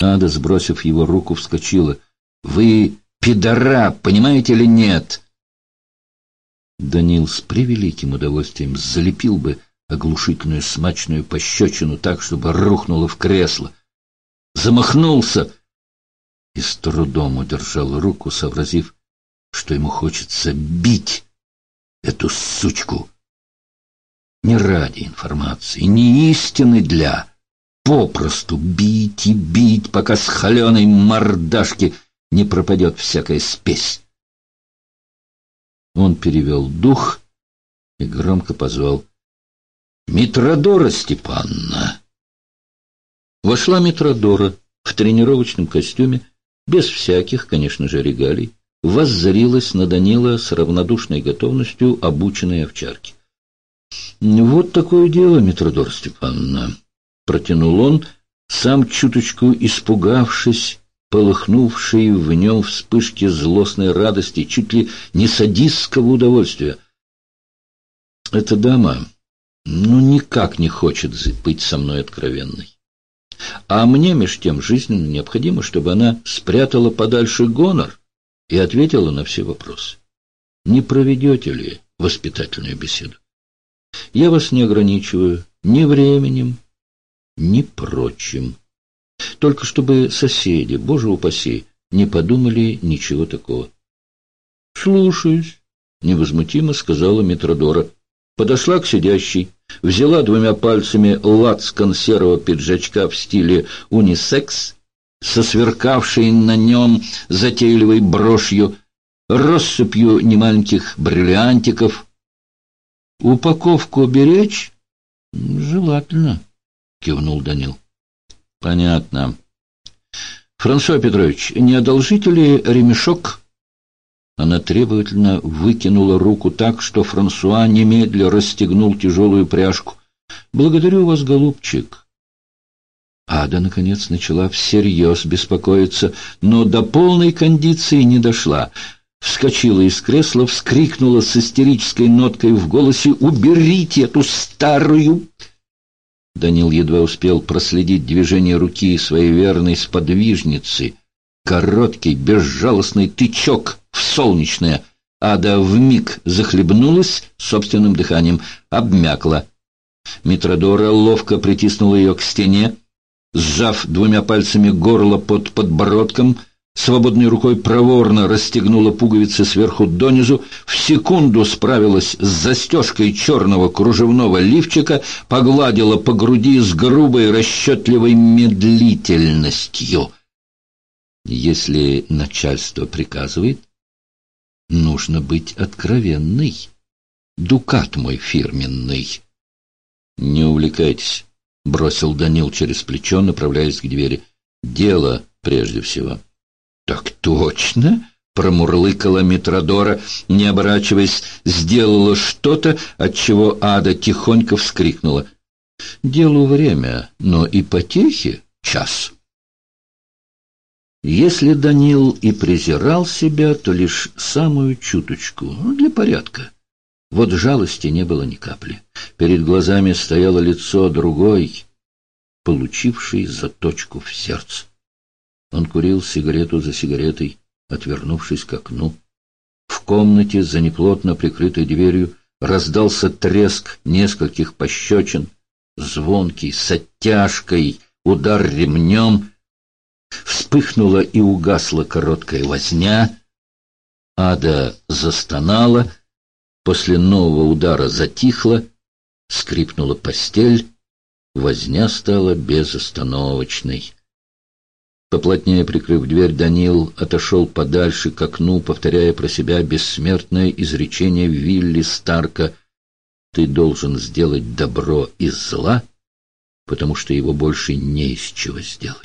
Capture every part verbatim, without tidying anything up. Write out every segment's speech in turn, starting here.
Ада, сбросив его руку, вскочила. «Вы пидора, понимаете или нет?» Данил с превеликим удовольствием залепил бы оглушительную смачную пощечину так, чтобы рухнуло в кресло. Замахнулся и с трудом удержал руку, сообразив, что ему хочется бить эту сучку. Не ради информации, не истины для, попросту бить и бить, пока с холеной мордашки не пропадет всякая спесь. Он перевел дух и громко позвал: «Митродора Степановна!» Вошла Митродора в тренировочном костюме, без всяких, конечно же, регалий, воззрилась на Данила с равнодушной готовностью обученной овчарки. «Вот такое дело, Митродора Степановна», — протянул он, сам чуточку испугавшись, полыхнувшей в нем вспышки злостной радости, чуть ли не садистского удовольствия. «Эта дама, ну, никак не хочет быть со мной откровенной. А мне, меж тем, жизненно необходимо, чтобы она спрятала подальше гонор и ответила на все вопросы. Не проведете ли воспитательную беседу? Я вас не ограничиваю ни временем, ни прочим. Только чтобы соседи, боже упаси, не подумали ничего такого». «Слушаюсь», — невозмутимо сказала Митродора. Подошла к сидящей, взяла двумя пальцами лацкан серого пиджачка в стиле унисекс, со сверкавшей на нем затейливой брошью, россыпью немаленьких бриллиантиков. «Упаковку беречь? Желательно», — кивнул Данил. «Понятно. Франсуа Петрович, не одолжите ли ремешок?» Она требовательно выкинула руку так, что Франсуа немедля расстегнул тяжелую пряжку. «Благодарю вас, голубчик». Ада, наконец, начала всерьез беспокоиться, но до полной кондиции не дошла. Вскочила из кресла, вскрикнула с истерической ноткой в голосе: «Уберите эту старую!» Данил едва успел проследить движение руки своей верной сподвижницы. Короткий, безжалостный тычок в солнечное. Ада вмиг захлебнулась собственным дыханием, обмякла. Митродора ловко притиснула ее к стене, сжав двумя пальцами горло под подбородком, свободной рукой проворно расстегнула пуговицы сверху донизу, в секунду справилась с застежкой черного кружевного лифчика, погладила по груди с грубой расчетливой медлительностью. Если начальство приказывает, нужно быть откровенной. Дукат мой фирменный. «Не увлекайтесь», — бросил Данил через плечо, направляясь к двери. «Дело прежде всего». «Так точно», — промурлыкала Митродора, не оборачиваясь, сделала что-то, от чего Ада тихонько вскрикнула. «Делу время, но и потехи час». Если Данил и презирал себя, то лишь самую чуточку, ну, для порядка. Вот жалости не было ни капли. Перед глазами стояло лицо другой, получившей заточку в сердце. Он курил сигарету за сигаретой, отвернувшись к окну. В комнате за неплотно прикрытой дверью раздался треск нескольких пощечин, звонкий, с оттяжкой, удар ремнем. Вспыхнула и угасла короткая возня. Ада застонала, после нового удара затихла, скрипнула постель, возня стала безостановочной. Поплотнее прикрыв дверь, Данил отошел подальше к окну, повторяя про себя бессмертное изречение Вилли Старка: «Ты должен сделать добро из зла, потому что его больше не из чего сделать».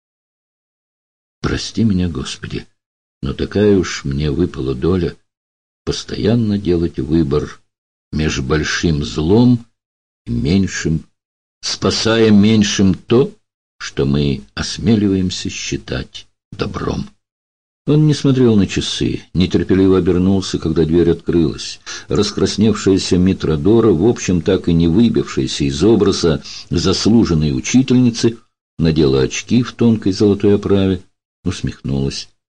Прости меня, Господи, но такая уж мне выпала доля постоянно делать выбор между большим злом и меньшим, спасая меньшим то, что мы осмеливаемся считать добром. Он не смотрел на часы, нетерпеливо обернулся, когда дверь открылась. Раскрасневшаяся Митродора, в общем, так и не выбившаяся из образа заслуженной учительницы, надела очки в тонкой золотой оправе, усмехнулась.